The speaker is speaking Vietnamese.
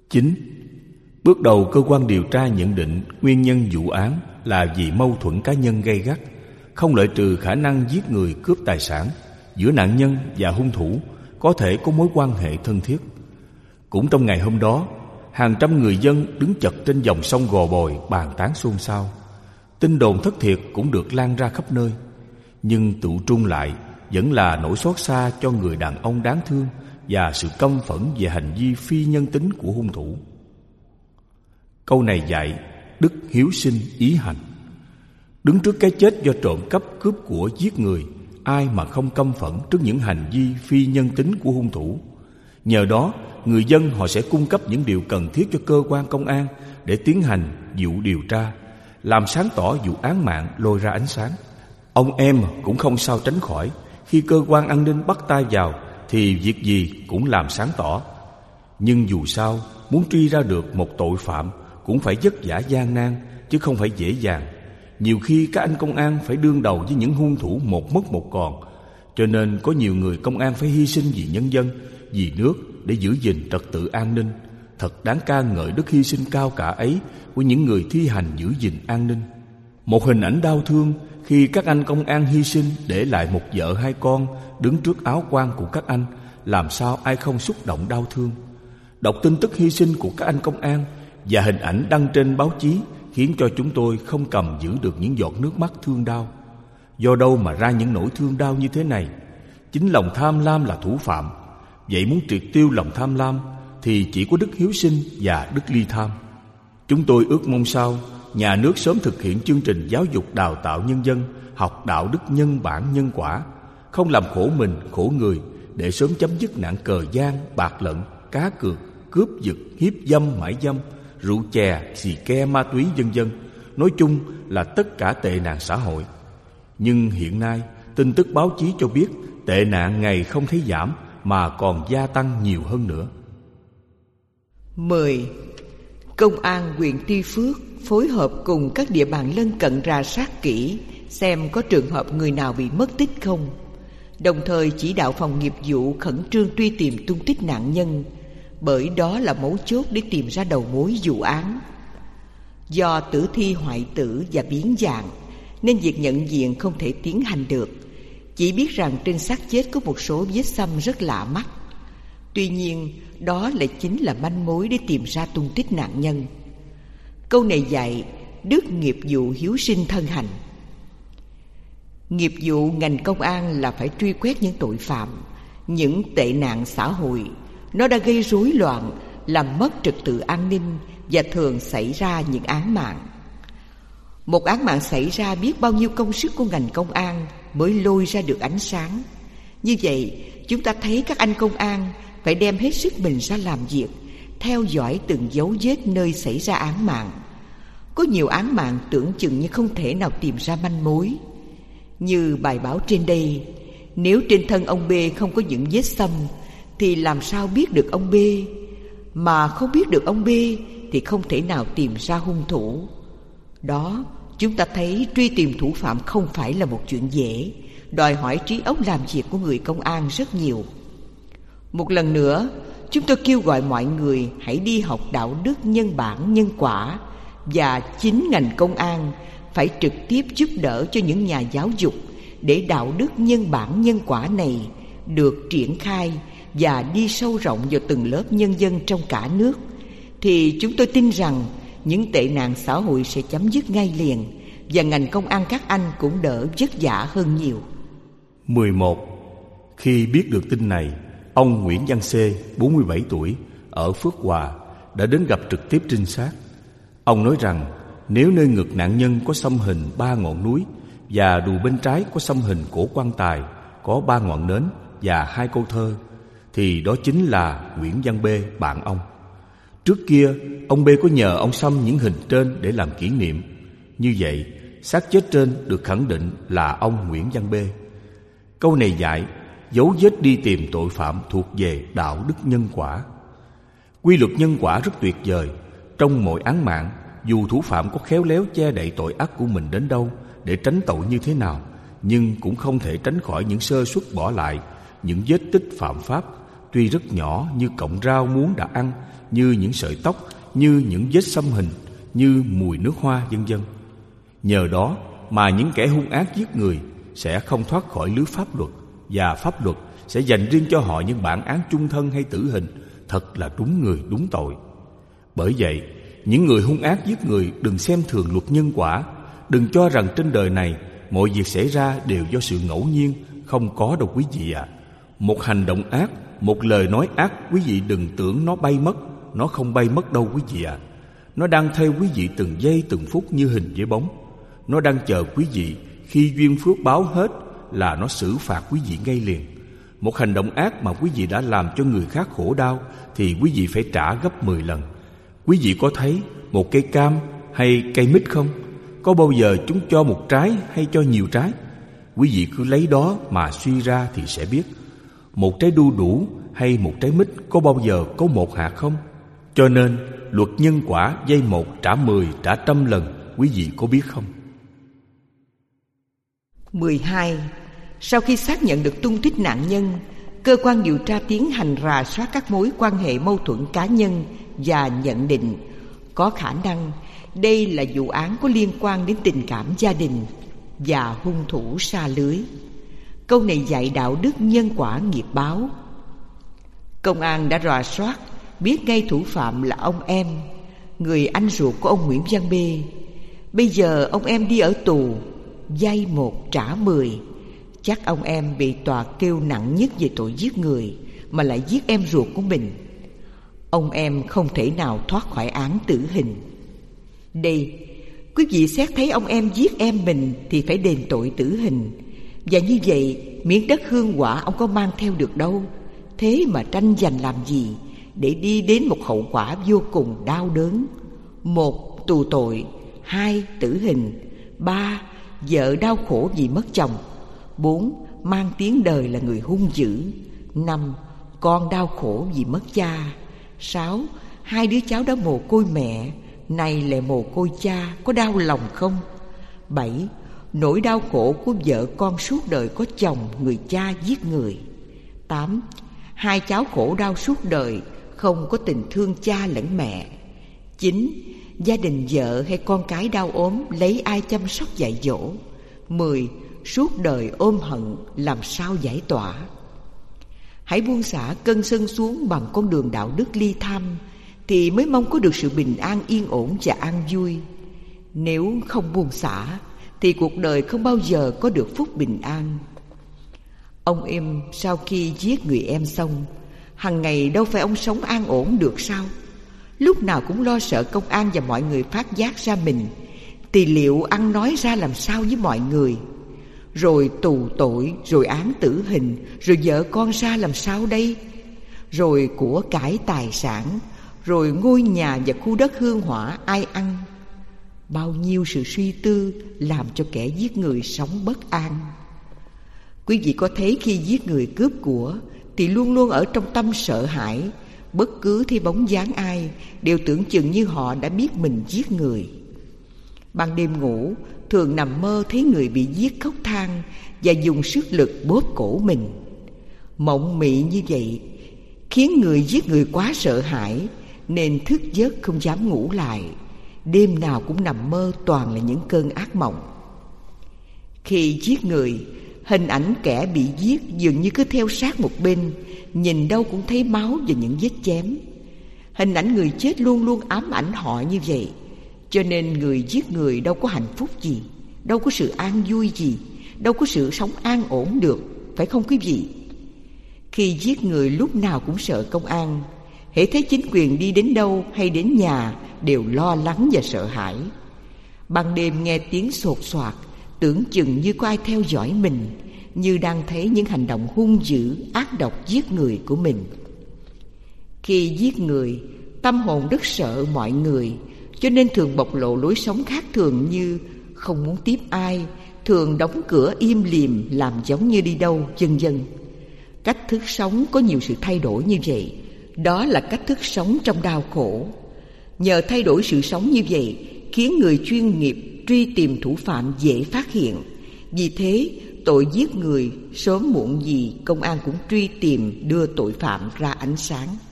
9. Bước đầu cơ quan điều tra nhận định nguyên nhân vụ án là vì mâu thuẫn cá nhân gay gắt, không loại trừ khả năng giết người cướp tài sản. Giữa nạn nhân và hung thủ có thể có mối quan hệ thân thiết. Cũng trong ngày hôm đó, hàng trăm người dân đứng chật trên dòng sông Gò Bồi bàn tán xôn xao. Tin đồn thất thiệt cũng được lan ra khắp nơi, nhưng tụ trung lại vẫn là nỗi xót xa cho người đàn ông đáng thương và sự căm phẫn về hành vi phi nhân tính của hung thủ. Câu này dạy đức hiếu sinh ý hành. Đứng trước cái chết do trộm cắp, cướp của, giết người, ai mà không căm phẫn trước những hành vi phi nhân tính của hung thủ. Nhờ đó, người dân họ sẽ cung cấp những điều cần thiết cho cơ quan công an để tiến hành vụ điều tra, làm sáng tỏ vụ án mạng lôi ra ánh sáng. Ông em cũng không sao tránh khỏi, khi cơ quan an ninh bắt tay vào thì việc gì cũng làm sáng tỏ. Nhưng dù sao, muốn truy ra được một tội phạm cũng phải vất vả gian nan, chứ không phải dễ dàng. Nhiều khi các anh công an phải đương đầu với những hung thủ một mất một còn, cho nên có nhiều người công an phải hy sinh vì nhân dân, vì nước để giữ gìn trật tự an ninh. Thật đáng ca ngợi đức hy sinh cao cả ấy của những người thi hành giữ gìn an ninh. Một hình ảnh đau thương khi các anh công an hy sinh để lại một vợ hai con đứng trước áo quan của các anh, làm sao ai không xúc động đau thương. Đọc tin tức hy sinh của các anh công an và hình ảnh đăng trên báo chí khiến cho chúng tôi không cầm giữ được những giọt nước mắt thương đau. Do đâu mà ra những nỗi thương đau như thế này? Chính lòng tham lam là thủ phạm. Vậy muốn triệt tiêu lòng tham lam thì chỉ có đức hiếu sinh và đức ly tham. Chúng tôi ước mong sao nhà nước sớm thực hiện chương trình giáo dục đào tạo nhân dân học đạo đức nhân bản nhân quả, không làm khổ mình khổ người, để sớm chấm dứt nạn cờ gian, bạc lận, cá cược, cướp giật, hiếp dâm, mại dâm, rượu chè, xì ke, ma túy vân vân. Nói chung là tất cả tệ nạn xã hội. Nhưng hiện nay tin tức báo chí cho biết tệ nạn ngày không thấy giảm mà còn gia tăng nhiều hơn nữa. 10. Công an huyện Tuy Phước phối hợp cùng các địa bàn lân cận rà soát kỹ xem có trường hợp người nào bị mất tích không, đồng thời chỉ đạo phòng nghiệp vụ khẩn trương truy tìm tung tích nạn nhân, bởi đó là mấu chốt để tìm ra đầu mối vụ án. Do tử thi hoại tử và biến dạng nên việc nhận diện không thể tiến hành được, chỉ biết rằng trên xác chết có một số vết xăm rất lạ mắt. Tuy nhiên, đó lại chính là manh mối để tìm ra tung tích nạn nhân. Câu này dạy đức nghiệp vụ hiếu sinh thân hành. Nghiệp vụ ngành công an là phải truy quét những tội phạm, những tệ nạn xã hội. Nó đã gây rối loạn, làm mất trật tự an ninh và thường xảy ra những án mạng. Một án mạng xảy ra biết bao nhiêu công sức của ngành công an mới lôi ra được ánh sáng. Như vậy, chúng ta thấy các anh công an phải đem hết sức mình ra làm việc, theo dõi từng dấu vết nơi xảy ra án mạng. Có nhiều án mạng tưởng chừng như không thể nào tìm ra manh mối. Như bài báo trên đây, nếu trên thân ông B không có những vết xăm thì làm sao biết được ông B? Mà không biết được ông B thì không thể nào tìm ra hung thủ. Đó, chúng ta thấy truy tìm thủ phạm không phải là một chuyện dễ, đòi hỏi trí óc làm việc của người công an rất nhiều. Một lần nữa, chúng tôi kêu gọi mọi người hãy đi học đạo đức nhân bản nhân quả, và chính ngành công an phải trực tiếp giúp đỡ cho những nhà giáo dục để đạo đức nhân bản nhân quả này được triển khai và đi sâu rộng vào từng lớp nhân dân trong cả nước, thì chúng tôi tin rằng những tệ nạn xã hội sẽ chấm dứt ngay liền, và ngành công an các anh cũng đỡ vất vả hơn nhiều. 11. Khi biết được tin này, ông Nguyễn Văn C, 47 tuổi, ở Phước Hòa đã đến gặp trực tiếp trinh sát. Ông nói rằng nếu nơi ngực nạn nhân có xăm hình 3 ngọn núi và đùi bên trái có xăm hình cổ quan tài có 3 ngọn nến và 2 câu thơ, thì đó chính là Nguyễn Văn B, bạn ông. Trước kia, ông B có nhờ ông xăm những hình trên để làm kỷ niệm. Như vậy, xác chết trên được khẳng định là ông Nguyễn Văn B. Câu này dạy dấu vết đi tìm tội phạm thuộc về đạo đức nhân quả. Quy luật nhân quả rất tuyệt vời. Trong mỗi án mạng, dù thủ phạm có khéo léo che đậy tội ác của mình đến đâu, để tránh tội như thế nào, nhưng cũng không thể tránh khỏi những sơ suất bỏ lại, những vết tích phạm pháp, tuy rất nhỏ như cọng rau muống đã ăn, như những sợi tóc, như những vết xăm hình, như mùi nước hoa, vân vân. Nhờ đó mà những kẻ hung ác giết người sẽ không thoát khỏi lưới pháp luật, và pháp luật sẽ dành riêng cho họ những bản án chung thân hay tử hình. Thật là đúng người đúng tội. Bởi vậy, những người hung ác giết người đừng xem thường luật nhân quả. Đừng cho rằng trên đời này mọi việc xảy ra đều do sự ngẫu nhiên. Không có đâu quý vị ạ. Một hành động ác, một lời nói ác, quý vị đừng tưởng nó bay mất. Nó không bay mất đâu quý vị ạ. Nó đang theo quý vị từng giây từng phút như hình với bóng. Nó đang chờ quý vị, khi duyên phước báo hết là nó xử phạt quý vị ngay liền. Một hành động ác mà quý vị đã làm cho người khác khổ đau thì quý vị phải trả gấp 10 lần. Quý vị có thấy một cây cam hay cây mít không? Có bao giờ chúng cho một trái hay cho nhiều trái? Quý vị cứ lấy đó mà suy ra thì sẽ biết. Một trái đu đủ hay một trái mít có bao giờ có một hạt không? Cho nên luật nhân quả dây 1 trả 10 trả 100 lần. Quý vị có biết không? 12. Sau khi xác nhận được tung tích nạn nhân, cơ quan điều tra tiến hành rà soát các mối quan hệ mâu thuẫn cá nhân và nhận định có khả năng đây là vụ án có liên quan đến tình cảm gia đình và hung thủ sa lưới. Câu này dạy đạo đức nhân quả nghiệp báo. Công an đã rà soát, biết ngay thủ phạm là ông Em, người anh ruột của ông Nguyễn Văn B. Bây giờ ông Em đi ở tù, vay 1 trả 10. Chắc ông Em bị tòa kêu nặng nhất về tội giết người, mà lại giết em ruột của mình. Ông Em không thể nào thoát khỏi án tử hình. Đây, quý vị xét thấy ông Em giết em mình thì phải đền tội tử hình. Và như vậy, miếng đất hương hỏa ông có mang theo được đâu. Thế mà tranh giành làm gì, để đi đến một hậu quả vô cùng đau đớn. 1. Tù tội. 2. Tử hình. 3. Vợ đau khổ vì mất chồng. 4. Mang tiếng đời là người hung dữ. 5. Con đau khổ vì mất cha. 6. 2 đứa cháu đã mồ côi mẹ, nay lại mồ côi cha, có đau lòng không? 7. Nỗi đau khổ của vợ con suốt đời có chồng người cha giết người. 8. 2 cháu khổ đau suốt đời, không có tình thương cha lẫn mẹ. 9. Gia đình vợ hay con cái đau ốm, lấy ai chăm sóc dạy dỗ. 10. Suốt đời ôm hận, làm sao giải tỏa. Hãy buông xả cơn sân xuống bằng con đường đạo đức ly tham, thì mới mong có được sự bình an yên ổn và an vui. Nếu không buông xả thì cuộc đời không bao giờ có được phúc bình an. Ông Em sau khi giết người em xong, hằng ngày đâu phải ông sống an ổn được sao? Lúc nào cũng lo sợ công an và mọi người phát giác ra mình, thì liệu ăn nói ra làm sao với mọi người? Rồi tù tội, rồi án tử hình, rồi vợ con ra làm sao đây? Rồi của cải tài sản, rồi ngôi nhà và khu đất hương hỏa ai ăn? Bao nhiêu sự suy tư làm cho kẻ giết người sống bất an. Quý vị có thấy khi giết người cướp của thì luôn luôn ở trong tâm sợ hãi. Bất cứ thấy bóng dáng ai đều tưởng chừng như họ đã biết mình giết người. Ban đêm ngủ thường nằm mơ thấy người bị giết khóc than và dùng sức lực bóp cổ mình. Mộng mị như vậy khiến người giết người quá sợ hãi, nên thức giấc không dám ngủ lại. Đêm nào cũng nằm mơ toàn là những cơn ác mộng. Khi giết người, hình ảnh kẻ bị giết dường như cứ theo sát một bên, nhìn đâu cũng thấy máu và những vết chém. Hình ảnh người chết luôn luôn ám ảnh họ như vậy. Cho nên người giết người đâu có hạnh phúc gì, đâu có sự an vui gì, đâu có sự sống an ổn được, phải không quý vị? Khi giết người lúc nào cũng sợ công an. Hễ thấy chính quyền đi đến đâu hay đến nhà đều lo lắng và sợ hãi. Ban đêm nghe tiếng sột soạt, tưởng chừng như có ai theo dõi mình, như đang thấy những hành động hung dữ, ác độc giết người của mình. Khi giết người, tâm hồn rất sợ mọi người, cho nên thường bộc lộ lối sống khác thường như không muốn tiếp ai, thường đóng cửa im lìm làm giống như đi đâu, vân vân. Cách thức sống có nhiều sự thay đổi như vậy. Đó là cách thức sống trong đau khổ. Nhờ thay đổi sự sống như vậy khiến người chuyên nghiệp truy tìm thủ phạm dễ phát hiện. Vì thế tội giết người sớm muộn gì công an cũng truy tìm đưa tội phạm ra ánh sáng.